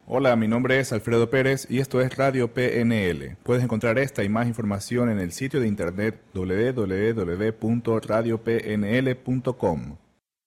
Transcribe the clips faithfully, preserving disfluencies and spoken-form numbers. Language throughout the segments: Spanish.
Hola, mi nombre es Alfredo Pérez y esto es Radio P N L. Puedes encontrar esta y más información en el sitio de internet doble u doble u doble u punto radio p n l punto com.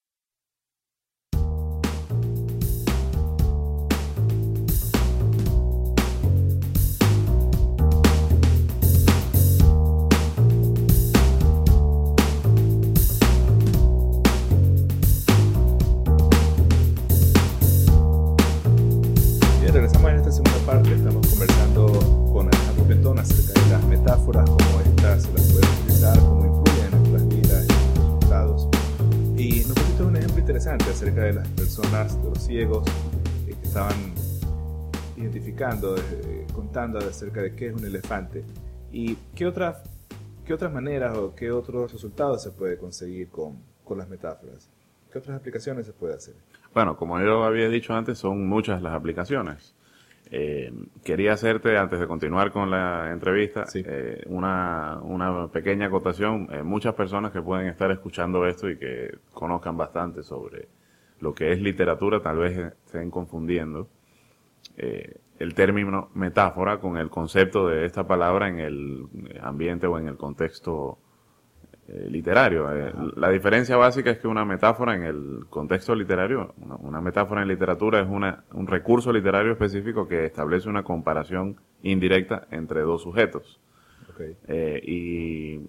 Regresamos en esta segunda parte. Estamos conversando con Alejandro Pentón acerca de las metáforas, cómo estas se las pueden utilizar, cómo influyen en nuestras vidas y en los resultados. Y nos pusiste un ejemplo interesante acerca de las personas, de los ciegos, eh, que estaban identificando, eh, contando acerca de qué es un elefante y qué otras, qué otras maneras o qué otros resultados se puede conseguir con, con las metáforas. ¿Qué otras aplicaciones se puede hacer? Bueno, como yo había dicho antes, son muchas las aplicaciones. Eh, quería hacerte, antes de continuar con la entrevista, sí. eh, una, una pequeña acotación. Eh, muchas personas que pueden estar escuchando esto y que conozcan bastante sobre lo que es literatura, tal vez estén confundiendo eh, el término metáfora con el concepto de esta palabra en el ambiente o en el contexto Eh, literario. Eh, la diferencia básica es que una metáfora en el contexto literario, una, una metáfora en literatura es una, un recurso literario específico que establece una comparación indirecta entre dos sujetos. Okay. Eh, y,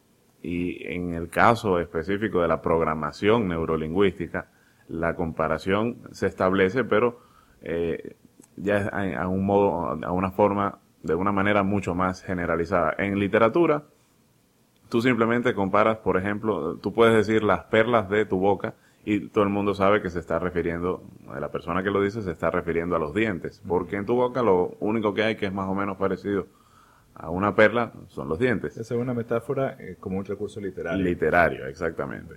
y en el caso específico de la programación neurolingüística, la comparación se establece, pero eh, ya a, a un modo, a una forma, de una manera mucho más generalizada. En literatura, tú simplemente comparas, por ejemplo, tú puedes decir las perlas de tu boca y todo el mundo sabe que se está refiriendo, la persona que lo dice se está refiriendo a los dientes, porque en tu boca lo único que hay que es más o menos parecido a una perla son los dientes. Esa es una metáfora eh, como un recurso literario. Literario, exactamente.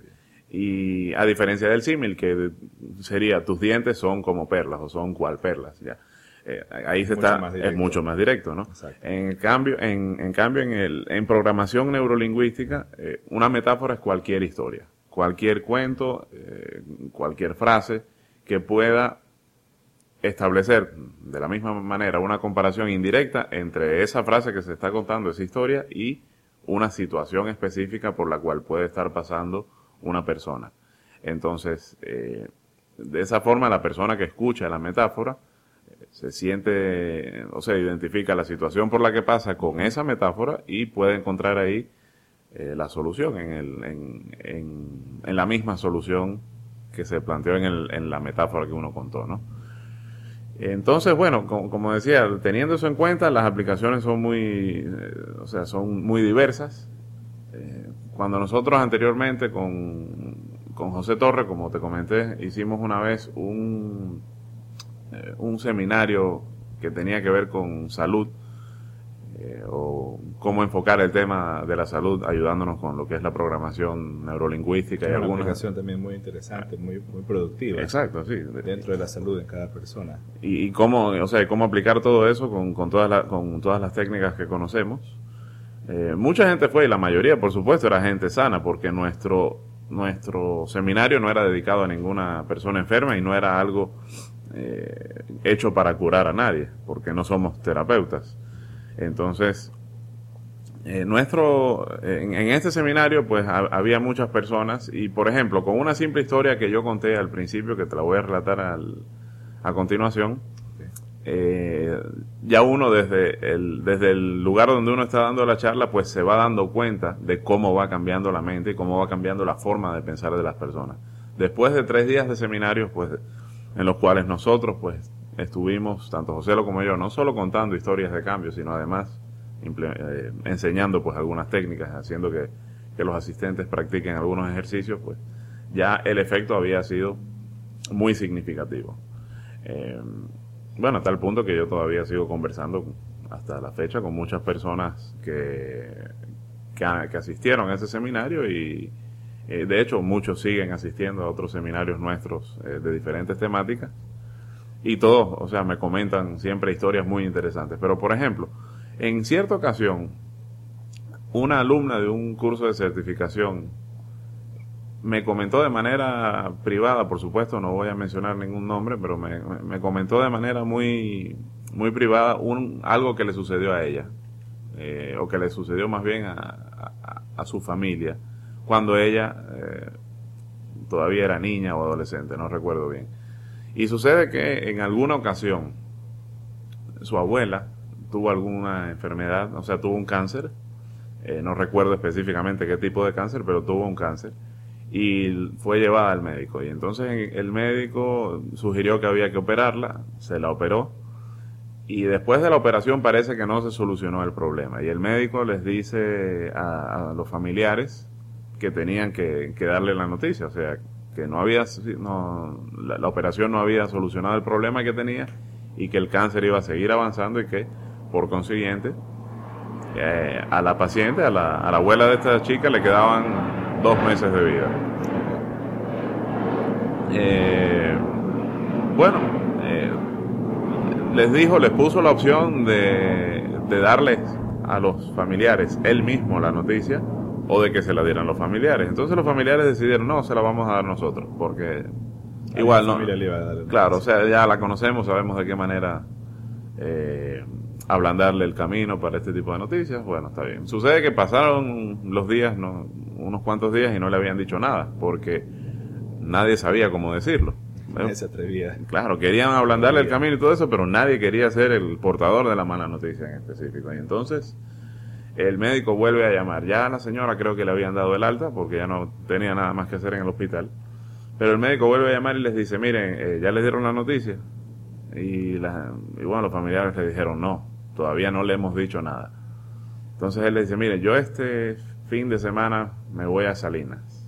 Y a diferencia del símil, que sería tus dientes son como perlas o son cual perlas, ya. Eh, ahí se está, es mucho más directo, ¿no? Exacto. En cambio, en, en cambio, en el, en programación neurolingüística, eh, una metáfora es cualquier historia, cualquier cuento, eh, cualquier frase que pueda establecer de la misma manera una comparación indirecta entre esa frase que se está contando, esa historia, y una situación específica por la cual puede estar pasando una persona. Entonces, eh, de esa forma, la persona que escucha la metáfora se siente, o sea, identifica la situación por la que pasa con esa metáfora y puede encontrar ahí eh, la solución, en, el, en, en, en la misma solución que se planteó en, el, en la metáfora que uno contó, ¿no? Entonces, bueno, como, como decía, teniendo eso en cuenta, las aplicaciones son muy, eh, o sea, son muy diversas. Eh, cuando nosotros anteriormente con, con José Torre, como te comenté, hicimos una vez un Eh, un seminario que tenía que ver con salud eh, o cómo enfocar el tema de la salud ayudándonos con lo que es la programación neurolingüística. Es y una algunas aplicación también muy interesante, muy, muy productiva. Exacto, sí. Dentro de la salud de cada persona. Y, y cómo, o sea, cómo aplicar todo eso con, con, todas, la, con todas las técnicas que conocemos. Eh, mucha gente fue, y la mayoría, por supuesto, era gente sana, porque nuestro, nuestro seminario no era dedicado a ninguna persona enferma y no era algo Eh, hecho para curar a nadie, porque no somos terapeutas. Entonces, eh, nuestro en, en este seminario pues ha, había muchas personas y, por ejemplo, con una simple historia que yo conté al principio, que te la voy a relatar al, a continuación, eh, ya uno desde el, desde el lugar donde uno está dando la charla pues se va dando cuenta de cómo va cambiando la mente y cómo va cambiando la forma de pensar de las personas. Después de tres días de seminarios, pues en los cuales nosotros pues estuvimos, tanto José como yo, no solo contando historias de cambio, sino además eh, enseñando pues algunas técnicas, haciendo que, que los asistentes practiquen algunos ejercicios, pues ya el efecto había sido muy significativo. Eh, bueno, a tal punto que yo todavía sigo conversando hasta la fecha con muchas personas que, que, que asistieron a ese seminario y Eh, de hecho, muchos siguen asistiendo a otros seminarios nuestros eh, de diferentes temáticas y todos, o sea, me comentan siempre historias muy interesantes. Pero, por ejemplo, en cierta ocasión, una alumna de un curso de certificación me comentó de manera privada, por supuesto, no voy a mencionar ningún nombre, pero me, me, me comentó de manera muy, muy privada un, algo que le sucedió a ella, eh, o que le sucedió más bien a, a, a su familia, cuando ella eh, todavía era niña o adolescente, no recuerdo bien. Y sucede que en alguna ocasión su abuela tuvo alguna enfermedad, o sea, tuvo un cáncer, eh, no recuerdo específicamente qué tipo de cáncer, pero tuvo un cáncer. Y fue llevada al médico. Y entonces el médico sugirió que había que operarla, se la operó. Y después de la operación parece que no se solucionó el problema. Y el médico les dice a, a los familiares que tenían que, que darle la noticia. O sea, que no había, no, la, la operación no había solucionado el problema que tenía y que el cáncer iba a seguir avanzando y que, por consiguiente, eh, a la paciente, a la, a la abuela de esta chica le quedaban dos meses de vida. Eh, bueno, eh, les dijo, les puso la opción de, de darles a los familiares él mismo la noticia o de que se la dieran los familiares. Entonces los familiares decidieron, no, se la vamos a dar nosotros, porque a igual no. Le iba a dar claro, o sea, ya la conocemos, sabemos de qué manera eh, ablandarle el camino para este tipo de noticias. Bueno, está bien. Sucede que pasaron los días, no, unos cuantos días y no le habían dicho nada, porque nadie sabía cómo decirlo. Nadie se atrevía. Claro, querían ablandarle el camino y todo eso, pero nadie quería ser el portador de la mala noticia en específico. Y entonces el médico vuelve a llamar. Ya a la señora creo que le habían dado el alta, porque ya no tenía nada más que hacer en el hospital. Pero el médico vuelve a llamar y les dice, miren, eh, ya les dieron la noticia. Y, la, y bueno, los familiares le dijeron, no, todavía no le hemos dicho nada. Entonces él le dice, miren, yo este fin de semana me voy a Salinas.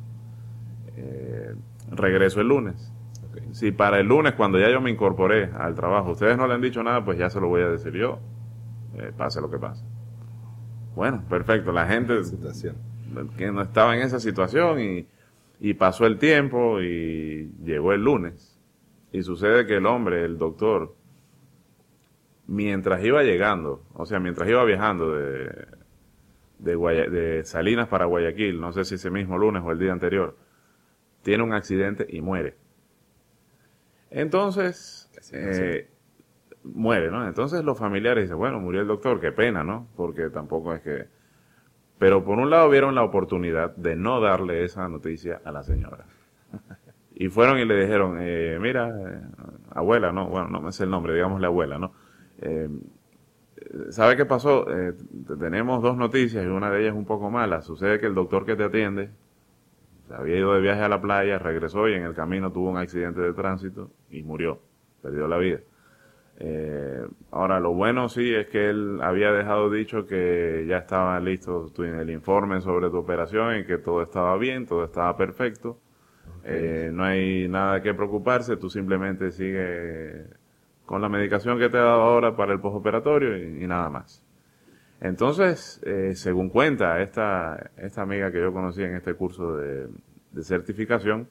Eh, regreso el lunes. Okay. Si para el lunes, cuando ya yo me incorporé al trabajo, ustedes no le han dicho nada, pues ya se lo voy a decir yo. Eh, pase lo que pase. Bueno, perfecto. La gente situación. que no estaba en esa situación y, y pasó el tiempo y llegó el lunes. Y sucede que el hombre, el doctor, mientras iba llegando, o sea, mientras iba viajando de, de, Guaya, de Salinas para Guayaquil, no sé si ese mismo lunes o el día anterior, tiene un accidente y muere. Entonces, eh, muere, ¿no? Entonces los familiares dicen, bueno, murió el doctor, qué pena, ¿no? Porque tampoco es que... Pero por un lado vieron la oportunidad de no darle esa noticia a la señora. Y fueron y le dijeron, eh, mira, eh, abuela, ¿no? Bueno, no me sé el nombre, digámosle abuela, ¿no? Eh, ¿sabe qué pasó? Eh, tenemos dos noticias y una de ellas es un poco mala. Sucede que el doctor que te atiende se había ido de viaje a la playa, regresó y en el camino tuvo un accidente de tránsito y murió, perdió la vida. Eh, ahora, lo bueno sí es que él había dejado dicho que ya estaba listo el informe sobre tu operación y que todo estaba bien, todo estaba perfecto. Eh, no hay nada que preocuparse, tú simplemente sigue con la medicación que te he dado ahora para el postoperatorio y, y nada más. Entonces, eh, según cuenta esta, esta amiga que yo conocí en este curso de, de certificación,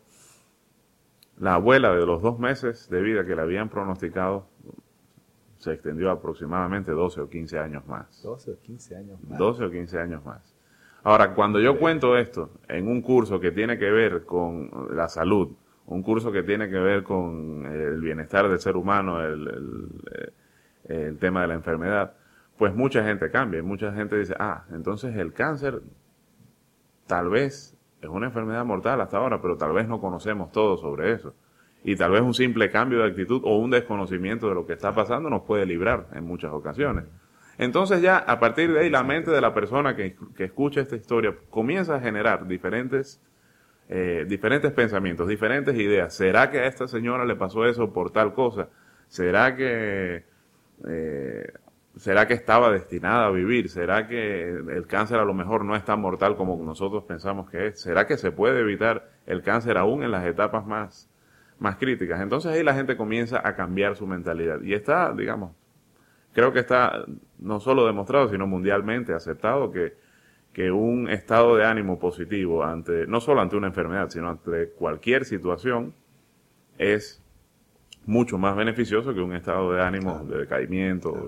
la abuela de los dos meses de vida que le habían pronosticado se extendió aproximadamente doce o quince años más. doce o quince años más. doce o quince años más. Ahora, cuando yo cuento esto en un curso que tiene que ver con la salud, un curso que tiene que ver con el bienestar del ser humano, el, el, el tema de la enfermedad, pues mucha gente cambia. Mucha gente dice, ah, entonces el cáncer tal vez es una enfermedad mortal hasta ahora, pero tal vez no conocemos todo sobre eso. Y tal vez un simple cambio de actitud o un desconocimiento de lo que está pasando nos puede librar en muchas ocasiones. Entonces ya a partir de ahí la mente de la persona que, que escucha esta historia comienza a generar diferentes, eh, diferentes pensamientos, diferentes ideas. ¿Será que a esta señora le pasó eso por tal cosa? ¿Será que, eh, ¿será que estaba destinada a vivir? ¿Será que el cáncer a lo mejor no es tan mortal como nosotros pensamos que es? ¿Será que se puede evitar el cáncer aún en las etapas más, más críticas? Entonces ahí la gente comienza a cambiar su mentalidad. Y está, digamos, creo que está no solo demostrado, sino mundialmente aceptado que, que un estado de ánimo positivo ante, no solo ante una enfermedad, sino ante cualquier situación, es mucho más beneficioso que un estado de ánimo de decaimiento o de,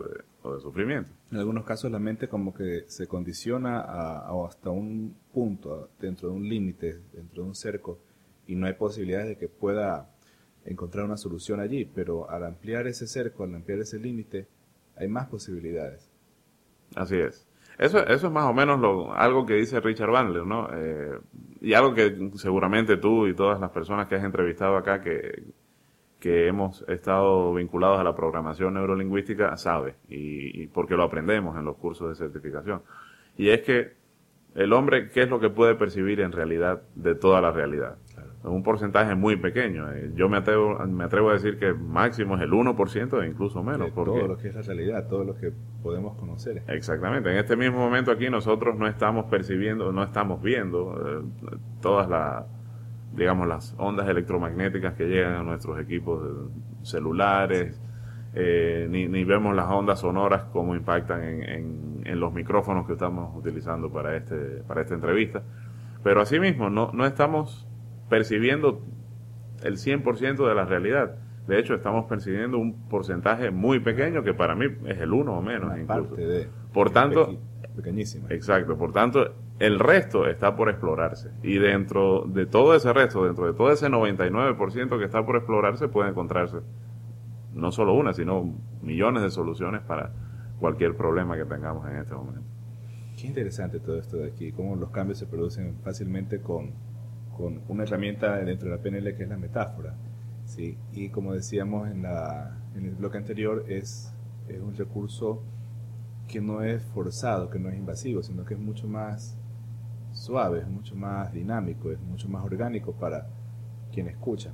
o de sufrimiento. En algunos casos la mente como que se condiciona a, a hasta un punto, dentro de un límite, dentro de un cerco, y no hay posibilidades de que pueda encontrar una solución allí, pero al ampliar ese cerco, al ampliar ese límite, hay más posibilidades. Así es. Eso, eso es más o menos lo, algo que dice Richard Bandler, ¿no? Eh, y algo que seguramente tú y todas las personas que has entrevistado acá que, que hemos estado vinculados a la programación neurolingüística sabe, y, y porque lo aprendemos en los cursos de certificación. Y es que el hombre, ¿qué es lo que puede percibir en realidad de toda la realidad? Claro. Es un porcentaje muy pequeño. Yo me atrevo, me atrevo a decir que máximo es el uno por ciento e incluso menos. De porque, todo lo que es la realidad, todo lo que podemos conocer. Exactamente. En este mismo momento aquí nosotros no estamos percibiendo, no estamos viendo eh, todas las, digamos, las ondas electromagnéticas que llegan a nuestros equipos celulares, sí. eh, ni, ni vemos las ondas sonoras como impactan en, en, en los micrófonos que estamos utilizando para este para esta entrevista. Pero asimismo, no, no estamos percibiendo el cien por ciento de la realidad. De hecho, estamos percibiendo un porcentaje muy pequeño que para mí es el uno o menos. Una incluso. Parte de, por tanto, pequ pequeñísima. Exacto. Por tanto, el resto está por explorarse. Y dentro de todo ese resto, dentro de todo ese noventa y nueve por ciento que está por explorarse, puede encontrarse no solo una, sino millones de soluciones para cualquier problema que tengamos en este momento. Qué interesante todo esto de aquí, cómo los cambios se producen fácilmente con, con una herramienta dentro de la P N L que es la metáfora, ¿sí? Y como decíamos en, la, en el bloque anterior, es, es un recurso que no es forzado, que no es invasivo, sino que es mucho más suave, es mucho más dinámico, es mucho más orgánico para quien escucha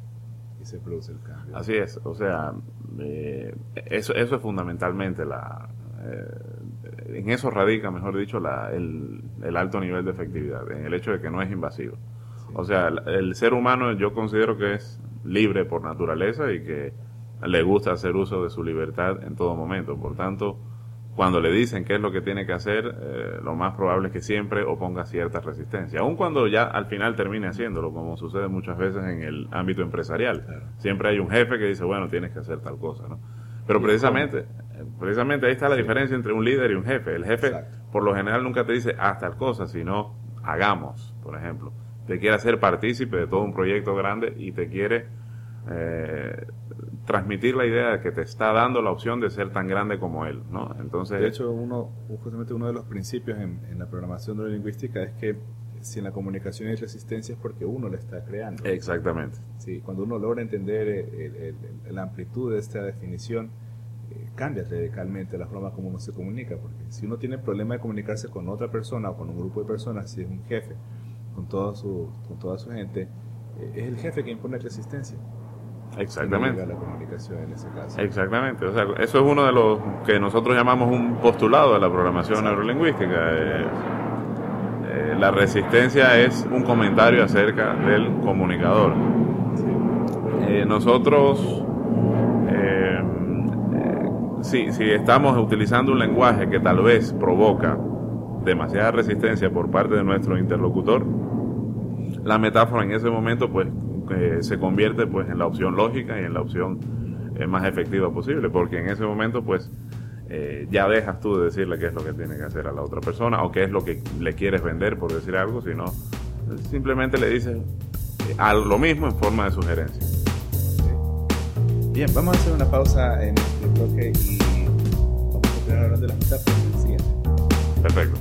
y se produce el cambio. Así es, o sea, eh, eso, eso es fundamentalmente la... Eh, en eso radica, mejor dicho, la, el, el alto nivel de efectividad, en el hecho de que no es invasivo. Sí. O sea, el, el ser humano yo considero que es libre por naturaleza y que le gusta hacer uso de su libertad en todo momento. Por tanto, cuando le dicen qué es lo que tiene que hacer, eh, lo más probable es que siempre oponga cierta resistencia. Aun cuando ya al final termine haciéndolo, como sucede muchas veces en el ámbito empresarial. Claro. Siempre hay un jefe que dice, bueno, tienes que hacer tal cosa, ¿no? Pero precisamente, precisamente ahí está la sí. diferencia entre un líder y un jefe. El jefe, Exacto. por lo general, nunca te dice, haz tal cosa, sino hagamos, por ejemplo. Te quiere hacer partícipe de todo un proyecto grande y te quiere eh, transmitir la idea de que te está dando la opción de ser tan grande como él, ¿no? Entonces, de hecho, uno, justamente uno de los principios en, en la programación neurolingüística es que si en la comunicación hay resistencia es porque uno la está creando. Exactamente. Sí, cuando uno logra entender el, el, el, la amplitud de esta definición, eh, cambia radicalmente la forma como uno se comunica, porque si uno tiene problema de comunicarse con otra persona o con un grupo de personas, si es un jefe, con, todo su, con toda su gente, eh, es el jefe que impone resistencia. Exactamente. La comunicación en ese caso. Exactamente. O sea, eso es uno de los que nosotros llamamos un postulado de la programación Exacto. neurolingüística. Eh, eh, la resistencia es un comentario acerca del comunicador. Sí. Eh, nosotros, eh, eh, si, si estamos utilizando un lenguaje que tal vez provoca demasiada resistencia por parte de nuestro interlocutor, la metáfora en ese momento, pues, Eh, se convierte pues en la opción lógica y en la opción eh, más efectiva posible, porque en ese momento pues eh, ya dejas tú de decirle qué es lo que tiene que hacer a la otra persona o qué es lo que le quieres vender, por decir algo, sino simplemente le dices eh, a lo mismo en forma de sugerencia. Bien, vamos a hacer una pausa en este bloque y vamos a continuar hablando de las metáforas en el siguiente. Perfecto.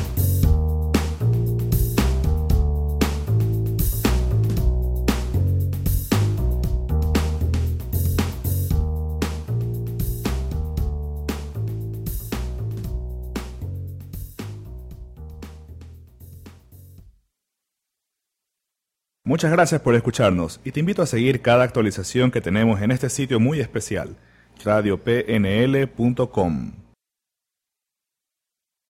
Muchas gracias por escucharnos y te invito a seguir cada actualización que tenemos en este sitio muy especial, radio p n l punto com.